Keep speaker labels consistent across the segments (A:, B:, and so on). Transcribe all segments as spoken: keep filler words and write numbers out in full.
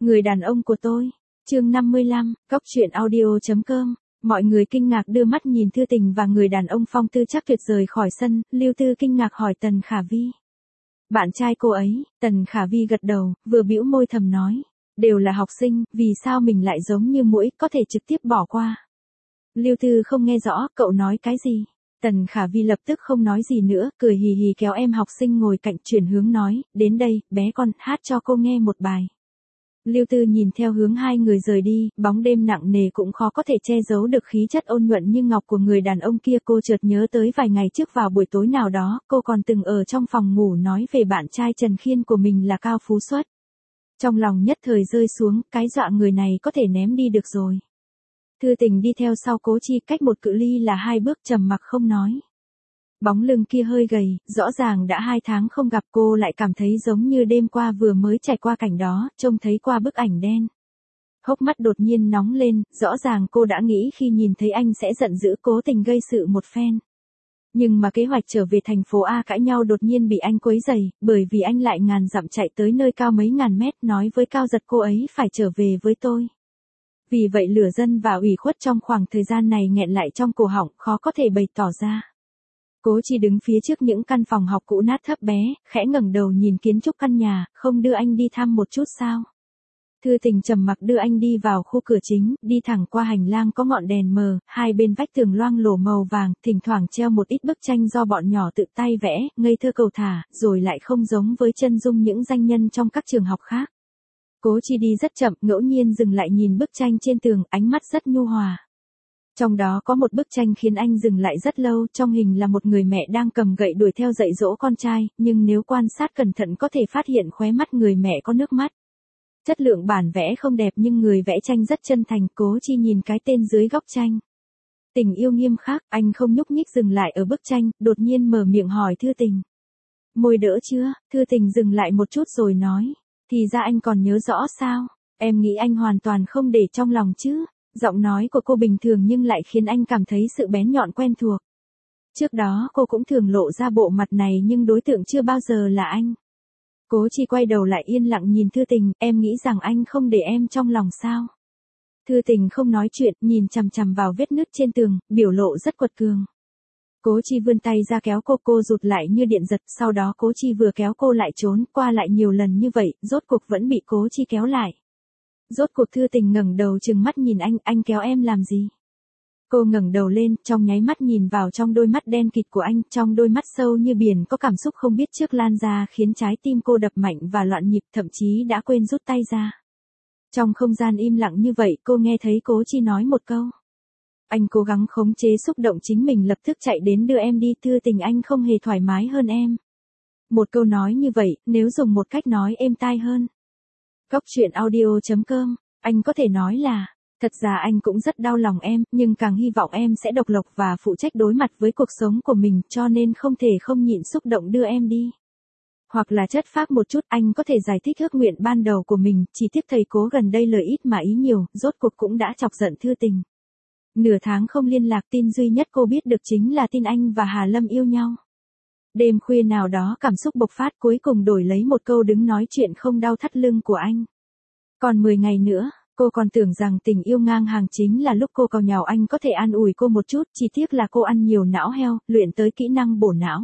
A: Người đàn ông của tôi. Chương năm mươi lăm, Cóc truyện audio chấm com. Mọi người kinh ngạc đưa mắt nhìn Thư Tình và người đàn ông phong tư chắc tuyệt rời khỏi sân, Lưu Tư kinh ngạc hỏi Tần Khả Vi. Bạn trai cô ấy. Tần Khả Vi gật đầu, vừa bĩu môi thầm nói. Đều là học sinh, vì sao mình lại giống như muỗi, có thể trực tiếp bỏ qua. Lưu Tư không nghe rõ, cậu nói cái gì? Tần Khả Vi lập tức không nói gì nữa, cười hì hì kéo em học sinh ngồi cạnh chuyển hướng nói, đến đây, bé con, hát cho cô nghe một bài. Lưu Tư nhìn theo hướng hai người rời đi, bóng đêm nặng nề cũng khó có thể che giấu được khí chất ôn nhuận như ngọc của người đàn ông kia. Cô chợt nhớ tới vài ngày trước vào buổi tối nào đó, cô còn từng ở trong phòng ngủ nói về bạn trai Trần Khiên của mình là Cao Phú Xuất. Trong lòng nhất thời rơi xuống, cái dọa người này có thể ném đi được rồi. Thư Tình đi theo sau Cố Chi, cách một cự ly là hai bước, trầm mặc không nói. Bóng lưng kia hơi gầy, rõ ràng đã hai tháng không gặp, cô lại cảm thấy giống như đêm qua vừa mới trải qua cảnh đó, trông thấy qua bức ảnh đen. Hốc mắt đột nhiên nóng lên, rõ ràng cô đã nghĩ khi nhìn thấy anh sẽ giận dữ cố tình gây sự một phen. Nhưng mà kế hoạch trở về thành phố A cãi nhau đột nhiên bị anh quấy rầy, bởi vì anh lại ngàn dặm chạy tới nơi cao mấy ngàn mét nói với Cao Giật cô ấy phải trở về với tôi. Vì vậy lửa dân và ủy khuất trong khoảng thời gian này nghẹn lại trong cổ họng, khó có thể bày tỏ ra. Cố Chi đứng phía trước những căn phòng học cũ nát thấp bé, khẽ ngẩng đầu nhìn kiến trúc căn nhà, không đưa anh đi thăm một chút sao? Thư Tình trầm mặc đưa anh đi vào khu cửa chính, đi thẳng qua hành lang có ngọn đèn mờ, hai bên vách tường loang lổ màu vàng, thỉnh thoảng treo một ít bức tranh do bọn nhỏ tự tay vẽ, ngây thơ cầu thả, rồi lại không giống với chân dung những danh nhân trong các trường học khác. Cố Chi đi rất chậm, ngẫu nhiên dừng lại nhìn bức tranh trên tường, ánh mắt rất nhu hòa. Trong đó có một bức tranh khiến anh dừng lại rất lâu, trong hình là một người mẹ đang cầm gậy đuổi theo dạy dỗ con trai, nhưng nếu quan sát cẩn thận có thể phát hiện khóe mắt người mẹ có nước mắt. Chất lượng bản vẽ không đẹp nhưng người vẽ tranh rất chân thành. Cố Chi nhìn cái tên dưới góc tranh. Tình yêu nghiêm khắc. Anh không nhúc nhích dừng lại ở bức tranh, đột nhiên mở miệng hỏi Thư Tình. Môi đỡ chưa? Thư Tình dừng lại một chút rồi nói. Thì ra anh còn nhớ rõ sao? Em nghĩ anh hoàn toàn không để trong lòng chứ. Giọng nói của cô bình thường nhưng lại khiến anh cảm thấy sự bén nhọn quen thuộc. Trước đó cô cũng thường lộ ra bộ mặt này nhưng đối tượng chưa bao giờ là anh. Cố Chi quay đầu lại yên lặng nhìn Thư Tình, em nghĩ rằng anh không để em trong lòng sao? Thư Tình không nói chuyện, nhìn chằm chằm vào vết nứt trên tường, biểu lộ rất quật cường. Cố Chi vươn tay ra kéo cô, cô rụt lại như điện giật, sau đó Cố Chi vừa kéo cô lại trốn, qua lại nhiều lần như vậy, rốt cuộc vẫn bị Cố Chi kéo lại. Rốt cuộc Thư Tình ngẩng đầu trừng mắt nhìn anh, anh kéo em làm gì? Cô ngẩng đầu lên, trong nháy mắt nhìn vào trong đôi mắt đen kịt của anh, trong đôi mắt sâu như biển có cảm xúc không biết trước lan ra khiến trái tim cô đập mạnh và loạn nhịp, thậm chí đã quên rút tay ra. Trong không gian im lặng như vậy, cô nghe thấy Cố Chi nói một câu. Anh cố gắng khống chế xúc động chính mình, lập tức chạy đến đưa em đi. Thư Tình, anh không hề thoải mái hơn em. Một câu nói như vậy, nếu dùng một cách nói êm tai hơn. Cóc truyện audio chấm com, anh có thể nói là, thật ra anh cũng rất đau lòng em, nhưng càng hy vọng em sẽ độc lập và phụ trách đối mặt với cuộc sống của mình, cho nên không thể không nhịn xúc động đưa em đi. Hoặc là chất phác một chút, anh có thể giải thích ước nguyện ban đầu của mình, chỉ tiếc thầy Cố gần đây lời ít mà ý nhiều, rốt cuộc cũng đã chọc giận Thư Tình. Nửa tháng không liên lạc, tin duy nhất cô biết được chính là tin anh và Hà Lâm yêu nhau. Đêm khuya nào đó cảm xúc bộc phát, cuối cùng đổi lấy một câu đứng nói chuyện không đau thắt lưng của anh. Còn mười ngày nữa, cô còn tưởng rằng tình yêu ngang hàng chính là lúc cô càu nhàu anh có thể an ủi cô một chút, chỉ tiếc là cô ăn nhiều não heo, luyện tới kỹ năng bổ não.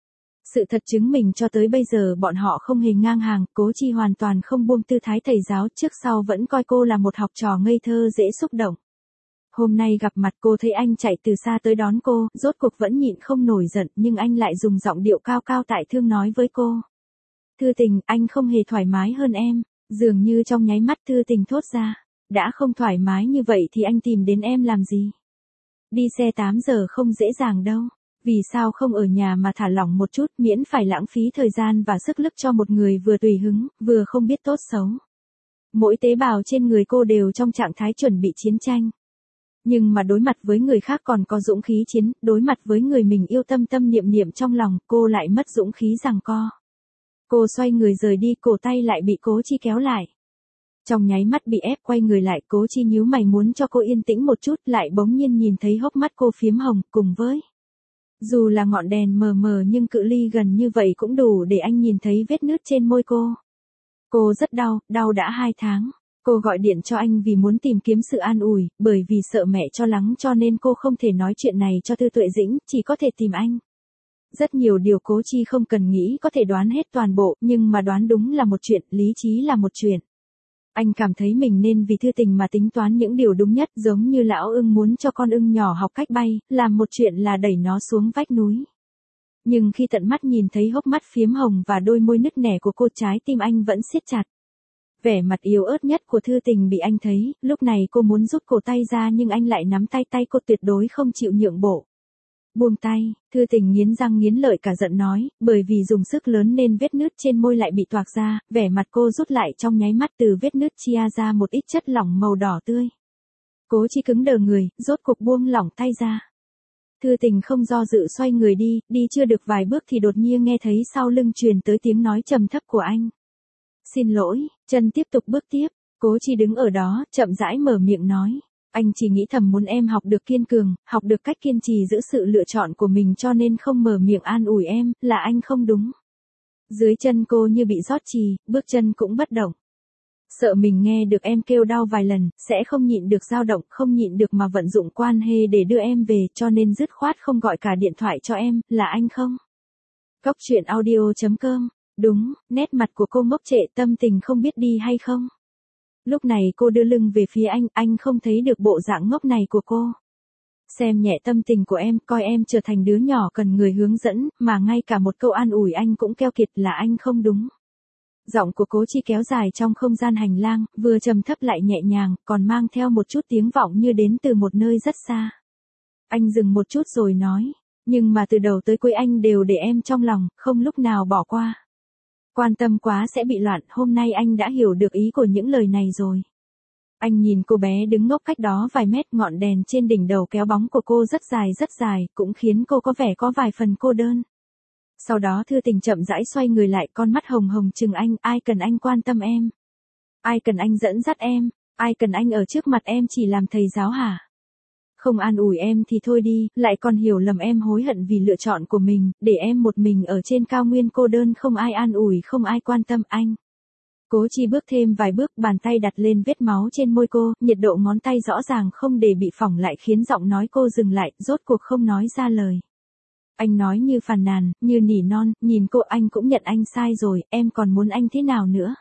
A: Sự thật chứng minh cho tới bây giờ bọn họ không hề ngang hàng, Cố Chi hoàn toàn không buông tư thái thầy giáo, trước sau vẫn coi cô là một học trò ngây thơ dễ xúc động. Hôm nay gặp mặt cô thấy anh chạy từ xa tới đón cô, rốt cuộc vẫn nhịn không nổi giận, nhưng anh lại dùng giọng điệu cao cao tại thương nói với cô. Thư Tình, anh không hề thoải mái hơn em. Dường như trong nháy mắt Thư Tình thốt ra. Đã không thoải mái như vậy thì anh tìm đến em làm gì? Đi xe tám giờ không dễ dàng đâu. Vì sao không ở nhà mà thả lỏng một chút, miễn phải lãng phí thời gian và sức lực cho một người vừa tùy hứng, vừa không biết tốt xấu. Mỗi tế bào trên người cô đều trong trạng thái chuẩn bị chiến tranh. Nhưng mà đối mặt với người khác còn có dũng khí chiến, đối mặt với người mình yêu tâm tâm niệm niệm trong lòng, cô lại mất dũng khí giằng co. Cô xoay người rời đi, cổ tay lại bị Cố Chi kéo lại. Trong nháy mắt bị ép quay người lại, Cố Chi nhíu mày muốn cho cô yên tĩnh một chút, lại bỗng nhiên nhìn thấy hốc mắt cô phiếm hồng, cùng với. Dù là ngọn đèn mờ mờ nhưng cự ly gần như vậy cũng đủ để anh nhìn thấy vết nứt trên môi cô. Cô rất đau, đau đã hai tháng. Cô gọi điện cho anh vì muốn tìm kiếm sự an ủi, bởi vì sợ mẹ cho lắng cho nên cô không thể nói chuyện này cho Thư Tuệ Dĩnh, chỉ có thể tìm anh. Rất nhiều điều Cố Chi không cần nghĩ có thể đoán hết toàn bộ, nhưng mà đoán đúng là một chuyện, lý trí là một chuyện. Anh cảm thấy mình nên vì Thư Tình mà tính toán những điều đúng nhất, giống như lão ưng muốn cho con ưng nhỏ học cách bay, làm một chuyện là đẩy nó xuống vách núi. Nhưng khi tận mắt nhìn thấy hốc mắt phiếm hồng và đôi môi nứt nẻ của cô, trái tim anh vẫn siết chặt. Vẻ mặt yếu ớt nhất của Thư Tình bị anh thấy, lúc này cô muốn rút cổ tay ra nhưng anh lại nắm tay tay cô, tuyệt đối không chịu nhượng bộ. Buông tay, Thư Tình nghiến răng nghiến lợi cả giận nói, bởi vì dùng sức lớn nên vết nứt trên môi lại bị toạc ra, vẻ mặt cô rút lại trong nháy mắt, từ vết nứt chia ra một ít chất lỏng màu đỏ tươi. Cố Chi cứng đờ người, rốt cục buông lỏng tay ra. Thư Tình không do dự xoay người đi, đi chưa được vài bước thì đột nhiên nghe thấy sau lưng truyền tới tiếng nói trầm thấp của anh. Xin lỗi, chân tiếp tục bước tiếp, Cố Chi đứng ở đó, chậm rãi mở miệng nói. Anh chỉ nghĩ thầm muốn em học được kiên cường, học được cách kiên trì giữ sự lựa chọn của mình cho nên không mở miệng an ủi em, là anh không đúng. Dưới chân cô như bị rót chì, bước chân cũng bất động. Sợ mình nghe được em kêu đau vài lần, sẽ không nhịn được dao động, không nhịn được mà vận dụng quan hệ để đưa em về, cho nên dứt khoát không gọi cả điện thoại cho em, là anh không? Cóc truyện audio chấm com. Đúng, nét mặt của cô ngốc trệ, tâm tình không biết đi hay không. Lúc này cô đưa lưng về phía anh, anh không thấy được bộ dạng ngốc này của cô. Xem nhẹ tâm tình của em, coi em trở thành đứa nhỏ cần người hướng dẫn, mà ngay cả một câu an ủi anh cũng keo kiệt, là anh không đúng. Giọng của Cố Chi kéo dài trong không gian hành lang, vừa trầm thấp lại nhẹ nhàng, còn mang theo một chút tiếng vọng như đến từ một nơi rất xa. Anh dừng một chút rồi nói, nhưng mà từ đầu tới cuối anh đều để em trong lòng, không lúc nào bỏ qua. Quan tâm quá sẽ bị loạn, hôm nay anh đã hiểu được ý của những lời này rồi. Anh nhìn cô bé đứng ngốc cách đó vài mét, ngọn đèn trên đỉnh đầu kéo bóng của cô rất dài rất dài, cũng khiến cô có vẻ có vài phần cô đơn. Sau đó Thư Tình chậm rãi xoay người lại, con mắt hồng hồng trừng anh, ai cần anh quan tâm em? Ai cần anh dẫn dắt em? Ai cần anh ở trước mặt em chỉ làm thầy giáo hả? Không an ủi em thì thôi đi, lại còn hiểu lầm em hối hận vì lựa chọn của mình, để em một mình ở trên cao nguyên cô đơn, không ai an ủi, không ai quan tâm anh. Cố Chi bước thêm vài bước, bàn tay đặt lên vết máu trên môi cô, nhiệt độ ngón tay rõ ràng không để bị phỏng lại khiến giọng nói cô dừng lại, rốt cuộc không nói ra lời. Anh nói như phàn nàn, như nỉ non, nhìn cô, anh cũng nhận anh sai rồi, em còn muốn anh thế nào nữa?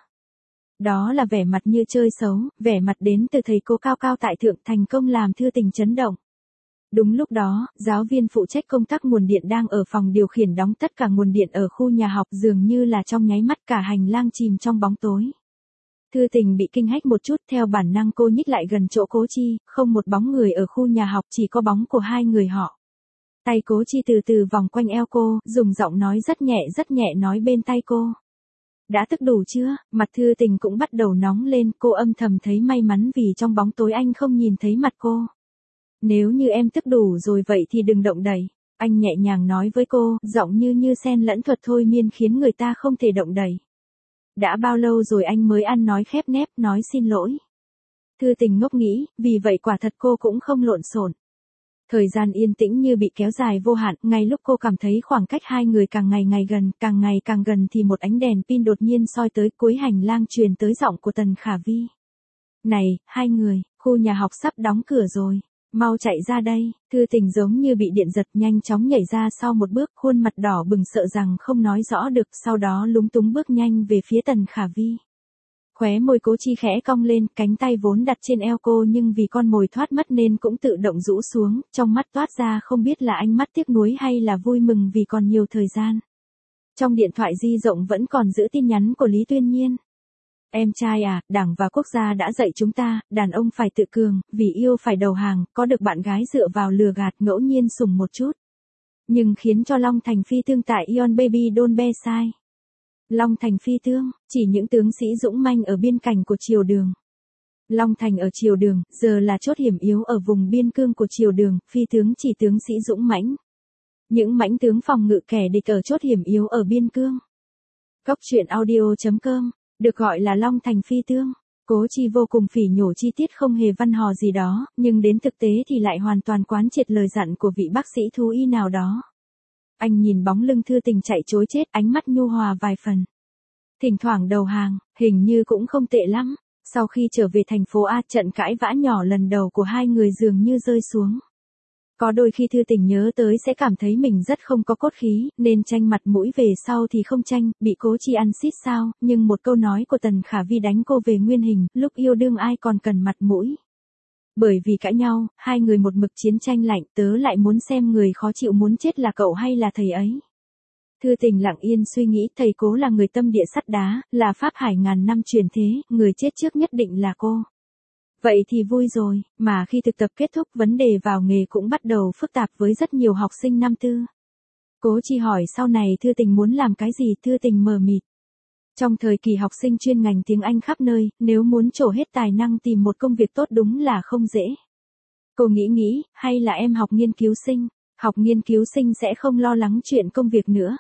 A: Đó là vẻ mặt như chơi xấu, vẻ mặt đến từ thầy cô cao cao tại thượng, thành công làm Thư Tình chấn động. Đúng lúc đó, giáo viên phụ trách công tác nguồn điện đang ở phòng điều khiển đóng tất cả nguồn điện ở khu nhà học, dường như là trong nháy mắt cả hành lang chìm trong bóng tối. Thư Tình bị kinh hách một chút, theo bản năng cô nhích lại gần chỗ Cố Chi, không một bóng người ở khu nhà học, chỉ có bóng của hai người họ. Tay Cố Chi từ từ vòng quanh eo cô, dùng giọng nói rất nhẹ rất nhẹ nói bên tai cô. Đã thức đủ chưa? Mặt Thư Tình cũng bắt đầu nóng lên, cô âm thầm thấy may mắn vì trong bóng tối anh không nhìn thấy mặt cô. Nếu như em thức đủ rồi vậy thì đừng động đậy. Anh nhẹ nhàng nói với cô, giọng như như xen lẫn thuật thôi miên khiến người ta không thể động đậy. Đã bao lâu rồi anh mới ăn nói khép nép, nói xin lỗi. Thư Tình ngốc nghĩ, vì vậy quả thật cô cũng không lộn xộn. Thời gian yên tĩnh như bị kéo dài vô hạn, ngay lúc cô cảm thấy khoảng cách hai người càng ngày ngày gần, càng ngày càng gần thì một ánh đèn pin đột nhiên soi tới, cuối hành lang truyền tới giọng của Tần Khả Vi. Này, hai người, khu nhà học sắp đóng cửa rồi, mau chạy ra đây. Thư Tình giống như bị điện giật, nhanh chóng nhảy ra sau một bước, khuôn mặt đỏ bừng sợ rằng không nói rõ được, sau đó lúng túng bước nhanh về phía Tần Khả Vi. Khóe môi Cố Chi khẽ cong lên, cánh tay vốn đặt trên eo cô nhưng vì con mồi thoát mất nên cũng tự động rũ xuống, trong mắt toát ra không biết là ánh mắt tiếc nuối hay là vui mừng vì còn nhiều thời gian. Trong điện thoại di động vẫn còn giữ tin nhắn của Lý Tuyên Nhiên. Em trai à, Đảng và quốc gia đã dạy chúng ta, đàn ông phải tự cường, vì yêu phải đầu hàng, có được bạn gái dựa vào lừa gạt, ngẫu nhiên sủng một chút. Nhưng khiến cho Long Thành phi thương tại Ion Baby Don't Be Shy. Long Thành phi thương, chỉ những tướng sĩ dũng manh ở biên cảnh của triều Đường. Long Thành ở triều Đường, giờ là chốt hiểm yếu ở vùng biên cương của triều Đường, phi tướng chỉ tướng sĩ dũng mãnh. Những mãnh tướng phòng ngự kẻ địch ở chốt hiểm yếu ở biên cương. Cóc truyện audio chấm com, được gọi là Long Thành phi thương. Cố Chi vô cùng phỉ nhổ chi tiết không hề văn hò gì đó, nhưng đến thực tế thì lại hoàn toàn quán triệt lời dặn của vị bác sĩ thú y nào đó. Anh nhìn bóng lưng Thư Tình chạy trối chết, ánh mắt nhu hòa vài phần. Thỉnh thoảng đầu hàng, hình như cũng không tệ lắm. Sau khi trở về thành phố A, trận cãi vã nhỏ lần đầu của hai người dường như rơi xuống. Có đôi khi Thư Tình nhớ tới sẽ cảm thấy mình rất không có cốt khí, nên tranh mặt mũi về sau thì không tranh, bị Cố Chi ăn xít sao, nhưng một câu nói của Tần Khả Vi đánh cô về nguyên hình, lúc yêu đương ai còn cần mặt mũi. Bởi vì cãi nhau, hai người một mực chiến tranh lạnh, tớ lại muốn xem người khó chịu muốn chết là cậu hay là thầy ấy. Thư Tình lặng yên suy nghĩ, thầy Cố là người tâm địa sắt đá, là pháp hải ngàn năm truyền thế, người chết trước nhất định là cô. Vậy thì vui rồi, mà khi thực tập kết thúc vấn đề vào nghề cũng bắt đầu phức tạp với rất nhiều học sinh năm tư. Cố Chi hỏi sau này Thư Tình muốn làm cái gì, Thư Tình mờ mịt. Trong thời kỳ học sinh chuyên ngành tiếng Anh khắp nơi, nếu muốn trổ hết tài năng tìm một công việc tốt đúng là không dễ. Cô nghĩ nghĩ, hay là em học nghiên cứu sinh, học nghiên cứu sinh sẽ không lo lắng chuyện công việc nữa.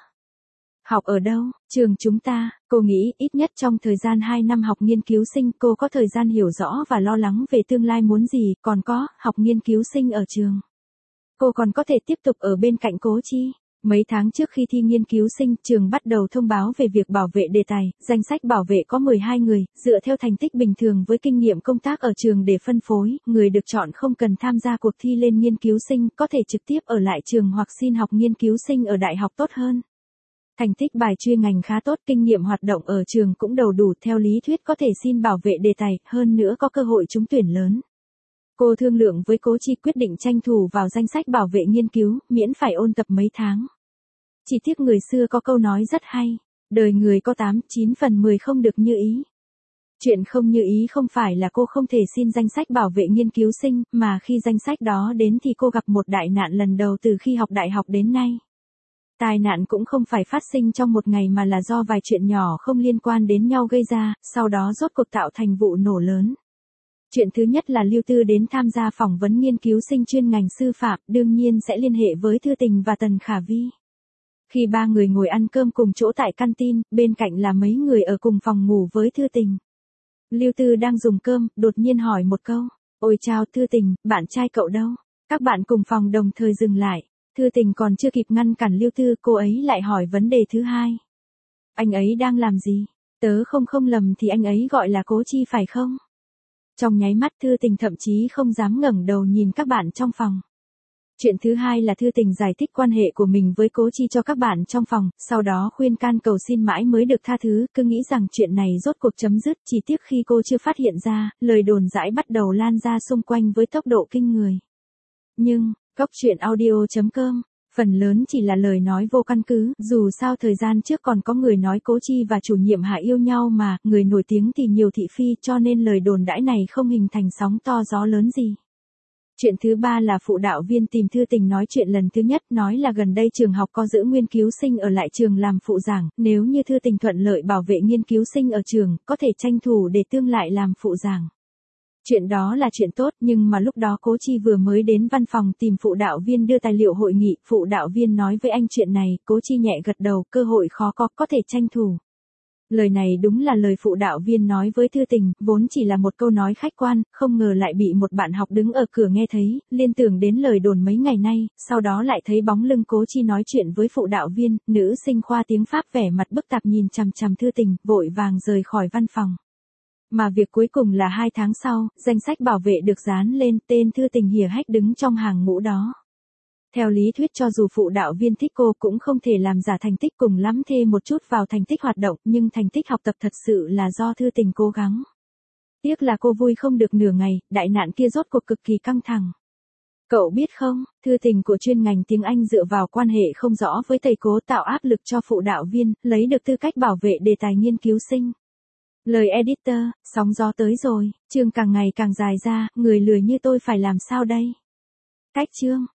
A: Học ở đâu? Trường chúng ta, cô nghĩ ít nhất trong thời gian hai năm học nghiên cứu sinh cô có thời gian hiểu rõ và lo lắng về tương lai muốn gì, còn có, học nghiên cứu sinh ở trường. Cô còn có thể tiếp tục ở bên cạnh Cố Chi. Mấy tháng trước khi thi nghiên cứu sinh, trường bắt đầu thông báo về việc bảo vệ đề tài, danh sách bảo vệ có mười hai người, dựa theo thành tích bình thường với kinh nghiệm công tác ở trường để phân phối, người được chọn không cần tham gia cuộc thi lên nghiên cứu sinh, có thể trực tiếp ở lại trường hoặc xin học nghiên cứu sinh ở đại học tốt hơn. Thành tích bài chuyên ngành khá tốt, kinh nghiệm hoạt động ở trường cũng đầu đủ, theo lý thuyết có thể xin bảo vệ đề tài, hơn nữa có cơ hội trúng tuyển lớn. Cô thương lượng với Cố Chi quyết định tranh thủ vào danh sách bảo vệ nghiên cứu, miễn phải ôn tập mấy tháng. Chỉ tiếc người xưa có câu nói rất hay, đời người có tám, chín phần mười không được như ý. Chuyện không như ý không phải là cô không thể xin danh sách bảo vệ nghiên cứu sinh, mà khi danh sách đó đến thì cô gặp một đại nạn lần đầu từ khi học đại học đến nay. Tai nạn cũng không phải phát sinh trong một ngày mà là do vài chuyện nhỏ không liên quan đến nhau gây ra, sau đó rốt cuộc tạo thành vụ nổ lớn. Chuyện thứ nhất là Lưu Tư đến tham gia phỏng vấn nghiên cứu sinh chuyên ngành sư phạm, đương nhiên sẽ liên hệ với Thư Tình và Tần Khả Vi. Khi ba người ngồi ăn cơm cùng chỗ tại canteen, bên cạnh là mấy người ở cùng phòng ngủ với Thư Tình. Lưu Tư đang dùng cơm, đột nhiên hỏi một câu, ôi chao Thư Tình, bạn trai cậu đâu? Các bạn cùng phòng đồng thời dừng lại. Thư Tình còn chưa kịp ngăn cản Lưu Tư, cô ấy lại hỏi vấn đề thứ hai. Anh ấy đang làm gì? Tớ không không lầm thì anh ấy gọi là Cố Chi phải không? Trong nháy mắt Thư Tình thậm chí không dám ngẩng đầu nhìn các bạn trong phòng. Chuyện thứ hai là Thư Tình giải thích quan hệ của mình với Cố Chi cho các bạn trong phòng, sau đó khuyên can cầu xin mãi mới được tha thứ, cứ nghĩ rằng chuyện này rốt cuộc chấm dứt, chỉ tiếc khi cô chưa phát hiện ra, lời đồn dãi bắt đầu lan ra xung quanh với tốc độ kinh người. Nhưng, Cóc truyện audio chấm com, phần lớn chỉ là lời nói vô căn cứ, dù sao thời gian trước còn có người nói Cố Chi và chủ nhiệm Hạ yêu nhau mà, người nổi tiếng thì nhiều thị phi, cho nên lời đồn đãi này không hình thành sóng to gió lớn gì. Chuyện thứ ba là phụ đạo viên tìm Thư Tình nói chuyện lần thứ nhất, nói là gần đây trường học có giữ nghiên cứu sinh ở lại trường làm phụ giảng, nếu như Thư Tình thuận lợi bảo vệ nghiên cứu sinh ở trường, có thể tranh thủ để tương lại làm phụ giảng. Chuyện đó là chuyện tốt, nhưng mà lúc đó Cố Chi vừa mới đến văn phòng tìm phụ đạo viên đưa tài liệu hội nghị, phụ đạo viên nói với anh chuyện này, Cố Chi nhẹ gật đầu, cơ hội khó có, có thể tranh thủ. Lời này đúng là lời phụ đạo viên nói với Thư Tình, vốn chỉ là một câu nói khách quan, không ngờ lại bị một bạn học đứng ở cửa nghe thấy, liên tưởng đến lời đồn mấy ngày nay, sau đó lại thấy bóng lưng Cố Chi nói chuyện với phụ đạo viên, nữ sinh khoa tiếng Pháp vẻ mặt bức tạp nhìn chằm chằm Thư Tình, vội vàng rời khỏi văn phòng. Mà việc cuối cùng là hai tháng sau, danh sách bảo vệ được dán lên, tên Thư Tình hỉa hách đứng trong hàng ngũ đó. Theo lý thuyết cho dù phụ đạo viên thích cô cũng không thể làm giả thành tích, cùng lắm thêm một chút vào thành tích hoạt động, nhưng thành tích học tập thật sự là do Thư Tình cố gắng. Tiếc là cô vui không được nửa ngày, đại nạn kia rốt cuộc cực kỳ căng thẳng. Cậu biết không, Thư Tình của chuyên ngành tiếng Anh dựa vào quan hệ không rõ với thầy Cố tạo áp lực cho phụ đạo viên, lấy được tư cách bảo vệ đề tài nghiên cứu sinh. Lời editor, sóng gió tới rồi, chương càng ngày càng dài ra, người lười như tôi phải làm sao đây? Cách chương